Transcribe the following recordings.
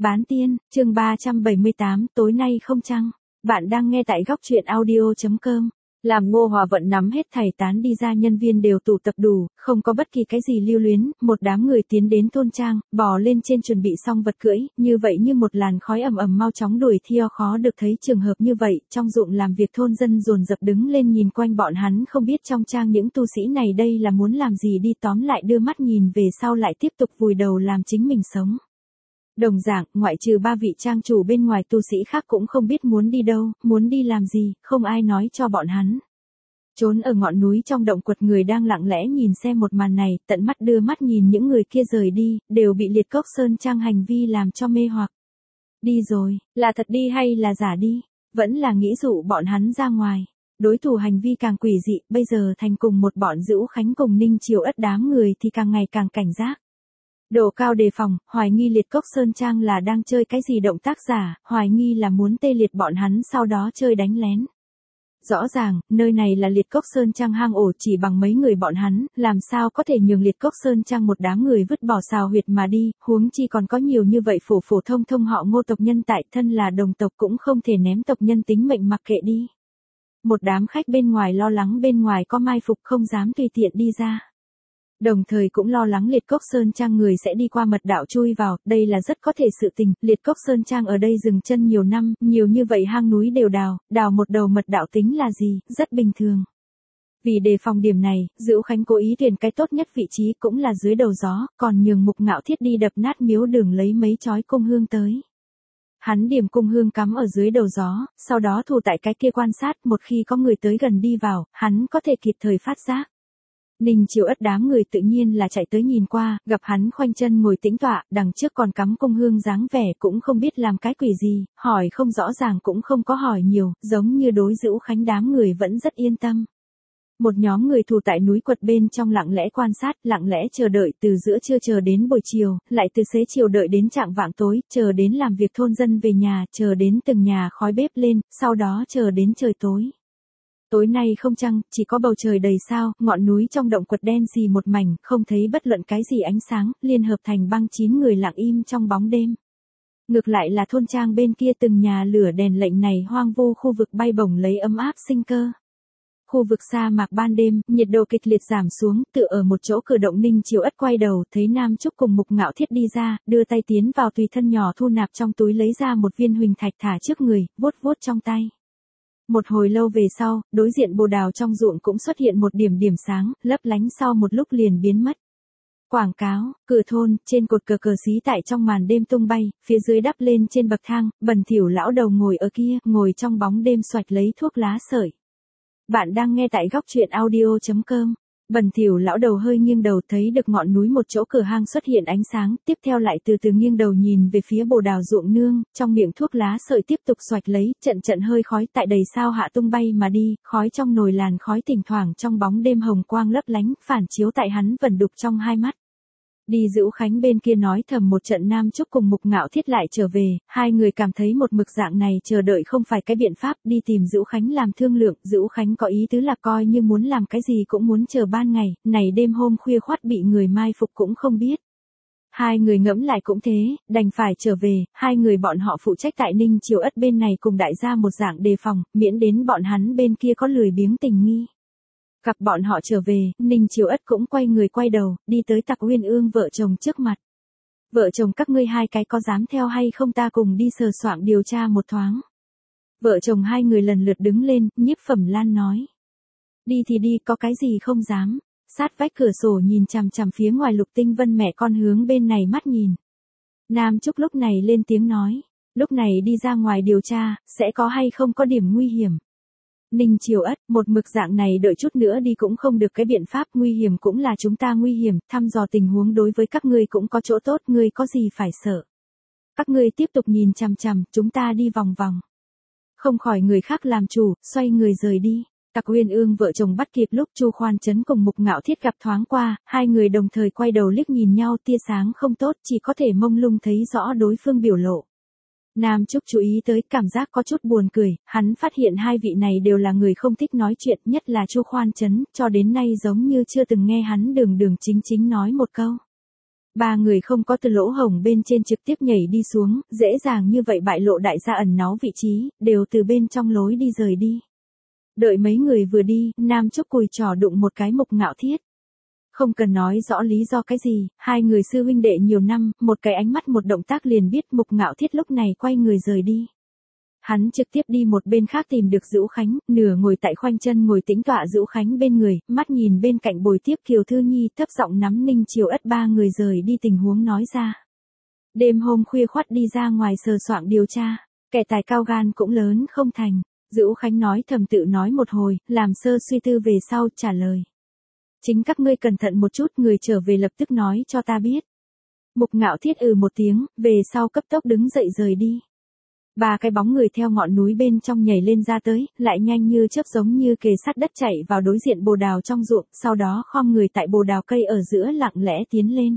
Bán tiên, chương 378, tối nay không trăng. Bạn đang nghe tại góc truyện audio.com. Làm Ngô Hòa Vận nắm hết thảy tán đi ra, nhân viên đều tụ tập đủ, không có bất kỳ cái gì lưu luyến, một đám người tiến đến thôn trang, bò lên trên chuẩn bị xong vật cưỡi, như vậy như một làn khói ầm ầm mau chóng đuổi theo. Khó được thấy trường hợp như vậy, trong ruộng làm việc thôn dân dồn dập đứng lên nhìn quanh bọn hắn, không biết trong trang những tu sĩ này đây là muốn làm gì đi, tóm lại đưa mắt nhìn về sau lại tiếp tục vùi đầu làm chính mình sống. Đồng dạng, ngoại trừ ba vị trang chủ bên ngoài, tu sĩ khác cũng không biết muốn đi đâu, muốn đi làm gì, không ai nói cho bọn hắn. Trốn ở ngọn núi trong động quật người đang lặng lẽ nhìn xem một màn này, tận mắt đưa mắt nhìn những người kia rời đi, đều bị Liệt Cốc Sơn Trang hành vi làm cho mê hoặc. Đi rồi, là thật đi hay là giả đi, vẫn là nghĩ dụ bọn hắn ra ngoài. Đối thủ hành vi càng quỷ dị, bây giờ thành cùng một bọn Dữu Khánh cùng Ninh Triều Ất đám người thì càng ngày càng cảnh giác. Độ cao đề phòng, hoài nghi Liệt Cốc Sơn Trang là đang chơi cái gì động tác giả, hoài nghi là muốn tê liệt bọn hắn sau đó chơi đánh lén. Rõ ràng, nơi này là Liệt Cốc Sơn Trang hang ổ, chỉ bằng mấy người bọn hắn, làm sao có thể nhường Liệt Cốc Sơn Trang một đám người vứt bỏ xào huyệt mà đi, huống chi còn có nhiều như vậy phổ thông họ Ngô tộc nhân tại, thân là đồng tộc cũng không thể ném tộc nhân tính mệnh mặc kệ đi. Một đám khách bên ngoài lo lắng bên ngoài có mai phục không dám tùy tiện đi ra. Đồng thời cũng lo lắng Liệt Cốc Sơn Trang người sẽ đi qua mật đạo chui vào, đây là rất có thể sự tình, Liệt Cốc Sơn Trang ở đây dừng chân nhiều năm, nhiều như vậy hang núi đều đào một đầu mật đạo tính là gì, rất bình thường. Vì đề phòng điểm này, Dữu Khánh cố ý tuyển cái tốt nhất vị trí cũng là dưới đầu gió, còn nhường Mục Ngạo Thiết đi đập nát miếu đường lấy mấy chói cung hương tới. Hắn điểm cung hương cắm ở dưới đầu gió, sau đó thủ tại cái kia quan sát, một khi có người tới gần đi vào, hắn có thể kịp thời phát giác. Ninh Triều Ất đám người tự nhiên là chạy tới nhìn qua, gặp hắn khoanh chân ngồi tĩnh tọa, đằng trước còn cắm cung hương dáng vẻ cũng không biết làm cái quỷ gì, hỏi không rõ ràng cũng không có hỏi nhiều, giống như đối Dữu Khánh đám người vẫn rất yên tâm. Một nhóm người thủ tại núi quật bên trong lặng lẽ quan sát, lặng lẽ chờ đợi từ giữa trưa chờ đến buổi chiều, lại từ xế chiều đợi đến trạng vạng tối, chờ đến làm việc thôn dân về nhà, chờ đến từng nhà khói bếp lên, sau đó chờ đến trời tối. Tối nay không trăng, chỉ có bầu trời đầy sao, ngọn núi trong động quật đen xì một mảnh, không thấy bất luận cái gì ánh sáng, liên hợp thành băng 9 người lặng im trong bóng đêm. Ngược lại là thôn trang bên kia từng nhà lửa đèn lệnh này hoang vu khu vực bay bổng lấy ấm áp sinh cơ. Khu vực sa mạc ban đêm, nhiệt độ kịch liệt giảm xuống, tựa ở một chỗ cửa động. Ninh Triều Ất quay đầu, thấy Nam Trúc cùng Mục Ngạo Thiết đi ra, đưa tay tiến vào tùy thân nhỏ thu nạp trong túi lấy ra một viên huỳnh thạch thả trước người, vuốt vuốt trong tay. Một hồi lâu về sau, đối diện bồ đào trong ruộng cũng xuất hiện một điểm sáng, lấp lánh sau một lúc liền biến mất. Quảng cáo, cửa thôn, trên cột cờ xí tại trong màn đêm tung bay, phía dưới đắp lên trên bậc thang, bần thỉu lão đầu ngồi ở kia, ngồi trong bóng đêm xoạch lấy thuốc lá sợi. Bạn đang nghe tại góc truyện audio.com. Bần thỉu lão đầu hơi nghiêng đầu thấy được ngọn núi một chỗ cửa hang xuất hiện ánh sáng, tiếp theo lại từ từ nghiêng đầu nhìn về phía bồ đào ruộng nương, trong miệng thuốc lá sợi tiếp tục xoạch lấy, trận hơi khói tại đầy sao hạ tung bay mà đi, khói trong nồi làn khói thỉnh thoảng trong bóng đêm hồng quang lấp lánh, phản chiếu tại hắn vẩn đục trong hai mắt. Đi Dữu Khánh bên kia nói thầm một trận, Nam Trúc cùng Mục Ngạo Thiết lại trở về, hai người cảm thấy một mực dạng này chờ đợi không phải cái biện pháp, đi tìm Dữu Khánh làm thương lượng. Dữu Khánh có ý tứ là coi như muốn làm cái gì cũng muốn chờ ban ngày, này đêm hôm khuya khoắt bị người mai phục cũng không biết. Hai người ngẫm lại cũng thế, đành phải trở về, hai người bọn họ phụ trách tại Ninh Triều Ất bên này cùng đại gia một dạng đề phòng, miễn đến bọn hắn bên kia có lười biếng tình nghi. Gặp bọn họ trở về, Ninh Triều Ất cũng quay đầu, đi tới Tặc Uyên Ương vợ chồng trước mặt. Vợ chồng các ngươi hai cái có dám theo hay không ta cùng đi sờ soạng điều tra một thoáng. Vợ chồng hai người lần lượt đứng lên, Nhiếp Phẩm Lan nói. Đi thì đi, có cái gì không dám. Sát vách cửa sổ nhìn chằm phía ngoài Lục Tinh Vân mẹ con hướng bên này mắt nhìn. Nam Trúc lúc này lên tiếng nói. Lúc này đi ra ngoài điều tra, sẽ có hay không có điểm nguy hiểm. Ninh Triều Ất, một mực dạng này đợi chút nữa đi cũng không được, cái biện pháp nguy hiểm cũng là chúng ta nguy hiểm, thăm dò tình huống đối với các ngươi cũng có chỗ tốt, ngươi có gì phải sợ. Các ngươi tiếp tục nhìn chằm, chúng ta đi vòng vòng. Không khỏi người khác làm chủ, xoay người rời đi. Tặc Uyên Ương vợ chồng bắt kịp lúc Chu Khoan Trấn cùng Mục Ngạo Thiết gặp thoáng qua, hai người đồng thời quay đầu liếc nhìn nhau, tia sáng không tốt, chỉ có thể mông lung thấy rõ đối phương biểu lộ. Nam Trúc chú ý tới, cảm giác có chút buồn cười, hắn phát hiện hai vị này đều là người không thích nói chuyện, nhất là Chu Khoan Trấn, cho đến nay giống như chưa từng nghe hắn đường chính nói một câu. Ba người không có từ lỗ hổng bên trên trực tiếp nhảy đi xuống, dễ dàng như vậy bại lộ đại gia ẩn náu vị trí, đều từ bên trong lối đi rời đi. Đợi mấy người vừa đi, Nam Trúc cùi trò đụng một cái Mục Ngạo Thiết. Không cần nói rõ lý do cái gì, hai người sư huynh đệ nhiều năm, một cái ánh mắt một động tác liền biết Mục Ngạo Thiết lúc này quay người rời đi. Hắn trực tiếp đi một bên khác tìm được Dữu Khánh, nửa ngồi tại khoanh chân ngồi tĩnh tọa Dữu Khánh bên người, mắt nhìn bên cạnh bồi tiếp Kiều Thư Nhi thấp giọng nắm Ninh Chiêu Ất ba người rời đi tình huống nói ra. Đêm hôm khuya khoắt đi ra ngoài sờ soạng điều tra, kẻ tài cao gan cũng lớn không thành. Dữu Khánh nói thầm tự nói một hồi, làm sơ suy tư về sau trả lời. Chính các ngươi cẩn thận một chút, người trở về lập tức nói cho ta biết. Mục Ngạo Thiết một tiếng, về sau cấp tốc đứng dậy rời đi. Ba cái bóng người theo ngọn núi bên trong nhảy lên ra tới, lại nhanh như chớp giống như kề sát đất chạy vào đối diện bồ đào trong ruộng, sau đó khom người tại bồ đào cây ở giữa lặng lẽ tiến lên.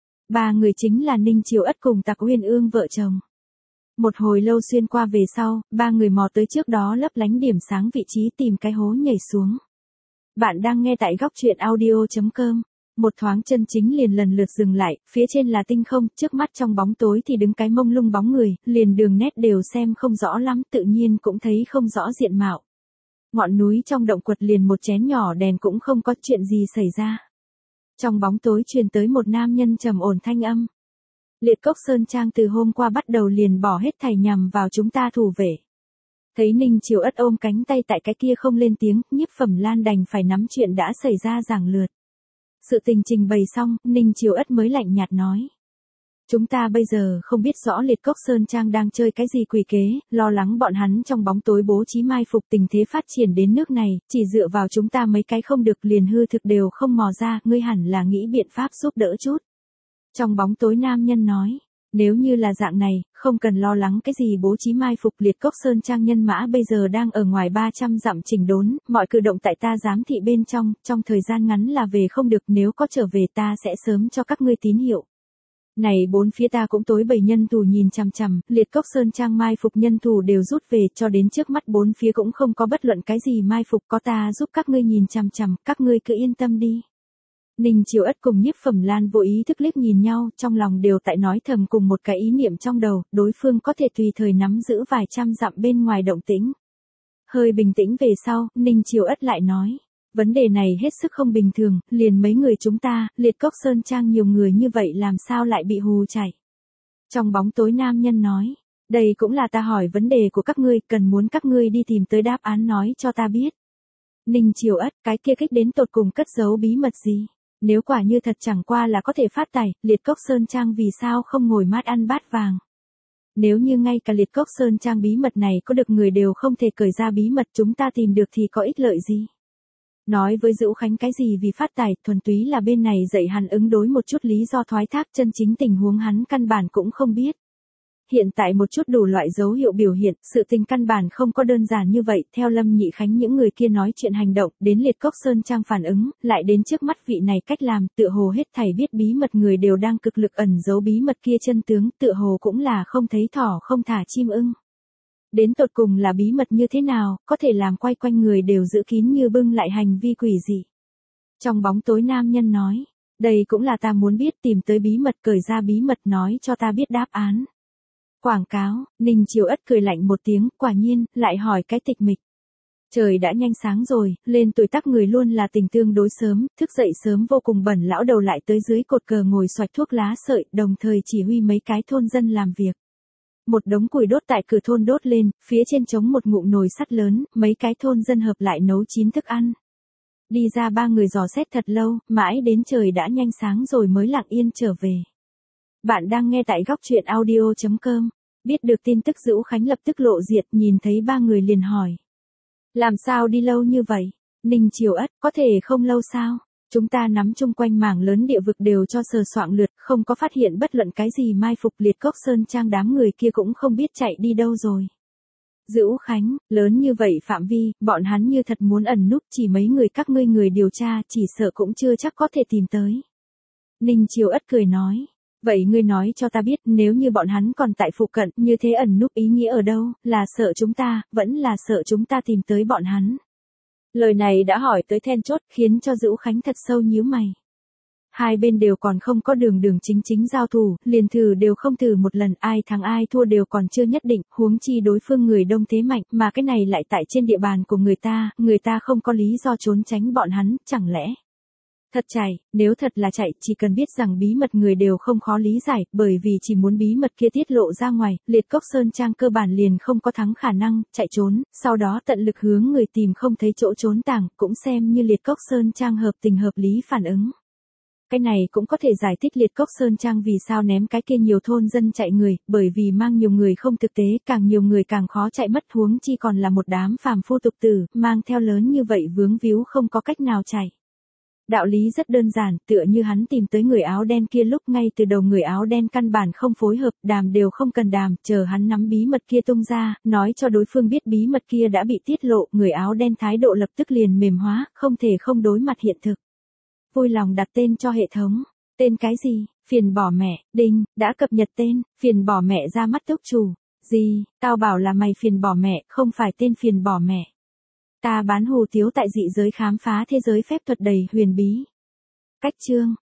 Ba người chính là Ninh Chiêu Ất cùng Tạc Uyên Ương vợ chồng. Một hồi lâu xuyên qua về sau, ba người mò tới trước đó lấp lánh điểm sáng vị trí tìm cái hố nhảy xuống. Bạn đang nghe tại góc truyện audio.com. Một thoáng chân chính liền lần lượt dừng lại, phía trên là tinh không, trước mắt trong bóng tối thì đứng cái mông lung bóng người, liền đường nét đều xem không rõ lắm, tự nhiên cũng thấy không rõ diện mạo. Ngọn núi trong động quật liền một chén nhỏ đèn cũng không có chuyện gì xảy ra. Trong bóng tối truyền tới một nam nhân trầm ổn thanh âm. Liệt Cốc Sơn Trang từ hôm qua bắt đầu liền bỏ hết thảy nhằm vào chúng ta thủ vệ. Thấy Ninh Chiêu Ất ôm cánh tay tại cái kia không lên tiếng, Nhiếp Phẩm Lan đành phải nắm chuyện đã xảy ra giảng lượt. Sự tình trình bày xong, Ninh Chiêu Ất mới lạnh nhạt nói. Chúng ta bây giờ không biết rõ Liệt Cốc Sơn Trang đang chơi cái gì quỷ kế, lo lắng bọn hắn trong bóng tối bố trí mai phục tình thế phát triển đến nước này, chỉ dựa vào chúng ta mấy cái không được liền hư thực đều không mò ra, ngươi hẳn là nghĩ biện pháp giúp đỡ chút. Trong bóng tối nam nhân nói, nếu như là dạng này, không cần lo lắng cái gì bố trí mai phục. Liệt Cốc Sơn Trang nhân mã bây giờ đang ở ngoài 300 dặm chỉnh đốn, mọi cử động tại ta giám thị bên trong thời gian ngắn là về không được, nếu có trở về ta sẽ sớm cho các ngươi tín hiệu. Này bốn phía ta cũng tối 7 nhân tù nhìn chằm chằm, Liệt Cốc Sơn Trang mai phục nhân tù đều rút về, cho đến trước mắt bốn phía cũng không có bất luận cái gì mai phục, có ta giúp các ngươi nhìn chằm chằm, các ngươi cứ yên tâm đi. Ninh Chiêu Ất cùng Nhiếp Phẩm Lan vô ý thức liếc nhìn nhau, trong lòng đều tại nói thầm cùng một cái ý niệm trong đầu, đối phương có thể tùy thời nắm giữ vài trăm dặm bên ngoài động tĩnh. Hơi bình tĩnh về sau, Ninh Chiêu Ất lại nói, vấn đề này hết sức không bình thường, liền mấy người chúng ta, Liệt Cốc Sơn Trang nhiều người như vậy làm sao lại bị hù chạy. Trong bóng tối nam nhân nói, đây cũng là ta hỏi vấn đề của các ngươi, cần muốn các ngươi đi tìm tới đáp án nói cho ta biết. Ninh Chiêu Ất, cái kia kích đến tột cùng cất giấu bí mật gì? Nếu quả như thật chẳng qua là có thể phát tài, Liệt Cốc Sơn Trang vì sao không ngồi mát ăn bát vàng? Nếu như ngay cả Liệt Cốc Sơn Trang bí mật này có được người đều không thể cởi ra bí mật chúng ta tìm được thì có ích lợi gì? Nói với Dữu Khánh cái gì vì phát tài, thuần túy là bên này dạy hắn ứng đối một chút lý do thoái thác, chân chính tình huống hắn căn bản cũng không biết. Hiện tại một chút đủ loại dấu hiệu biểu hiện, sự tình căn bản không có đơn giản như vậy, theo Lâm Nhị Khánh những người kia nói chuyện hành động, đến Liệt Cốc Sơn Trang phản ứng, lại đến trước mắt vị này cách làm, tựa hồ hết thảy biết bí mật người đều đang cực lực ẩn giấu bí mật kia chân tướng, tựa hồ cũng là không thấy thỏ không thả chim ưng. Đến tột cùng là bí mật như thế nào, có thể làm quay quanh người đều giữ kín như bưng lại hành vi quỷ dị. Trong bóng tối nam nhân nói, đây cũng là ta muốn biết, tìm tới bí mật, cởi ra bí mật nói cho ta biết đáp án. Quảng cáo, Ninh Chiêu Ất cười lạnh một tiếng, quả nhiên, lại hỏi cái tịch mịch. Trời đã nhanh sáng rồi, lên tuổi tác người luôn là tình tương đối sớm, thức dậy sớm vô cùng bẩn lão đầu lại tới dưới cột cờ ngồi xoạch thuốc lá sợi, đồng thời chỉ huy mấy cái thôn dân làm việc. Một đống củi đốt tại cửa thôn đốt lên, phía trên trống một ngụm nồi sắt lớn, mấy cái thôn dân hợp lại nấu chín thức ăn. Đi ra ba người dò xét thật lâu, mãi đến trời đã nhanh sáng rồi mới lặng yên trở về. Bạn đang nghe tại góc truyện audio.com. Biết được tin tức Dữu Khánh lập tức lộ diện, nhìn thấy ba người liền hỏi. Làm sao đi lâu như vậy? Ninh Chiêu Ất, có thể không lâu sao? Chúng ta nắm chung quanh mảng lớn địa vực đều cho sờ soạng lượt, không có phát hiện bất luận cái gì mai phục. Liệt Cốc Sơn Trang đám người kia cũng không biết chạy đi đâu rồi. Dữu Khánh, lớn như vậy phạm vi, bọn hắn như thật muốn ẩn núp, chỉ mấy người các ngươi người điều tra, chỉ sợ cũng chưa chắc có thể tìm tới. Ninh Chiêu Ất cười nói. Vậy ngươi nói cho ta biết, nếu như bọn hắn còn tại phụ cận, như thế ẩn núp ý nghĩa ở đâu, là sợ chúng ta, vẫn là sợ chúng ta tìm tới bọn hắn. Lời này đã hỏi tới then chốt, khiến cho Dữu Khánh thật sâu nhíu mày. Hai bên đều còn không có đường đường chính chính giao thủ, liền thử đều không thử một lần, ai thắng ai thua đều còn chưa nhất định, huống chi đối phương người đông thế mạnh, mà cái này lại tại trên địa bàn của người ta không có lý do trốn tránh bọn hắn, chẳng lẽ. Thật chạy, nếu thật là chạy, chỉ cần biết rằng bí mật người đều không khó lý giải, bởi vì chỉ muốn bí mật kia tiết lộ ra ngoài, Liệt Cốc Sơn Trang cơ bản liền không có thắng khả năng, chạy trốn, sau đó tận lực hướng người tìm không thấy chỗ trốn tàng, cũng xem như Liệt Cốc Sơn Trang hợp tình hợp lý phản ứng. Cái này cũng có thể giải thích Liệt Cốc Sơn Trang vì sao ném cái kia nhiều thôn dân chạy người, bởi vì mang nhiều người không thực tế, càng nhiều người càng khó chạy mất, huống chi còn là một đám phàm phu tục tử, mang theo lớn như vậy vướng víu không có cách nào chạy. Đạo lý rất đơn giản, tựa như hắn tìm tới người áo đen kia lúc ngay từ đầu người áo đen căn bản không phối hợp, đàm đều không cần đàm, chờ hắn nắm bí mật kia tung ra, nói cho đối phương biết bí mật kia đã bị tiết lộ, người áo đen thái độ lập tức liền mềm hóa, không thể không đối mặt hiện thực. Vui lòng đặt tên cho hệ thống. Tên cái gì? Phiền bỏ mẹ, đinh, đã cập nhật tên, phiền bỏ mẹ ra mắt túc chủ. Gì, tao bảo là mày phiền bỏ mẹ, không phải tên phiền bỏ mẹ. Ta bán hủ tiếu tại dị giới khám phá thế giới phép thuật đầy huyền bí. Cách chương.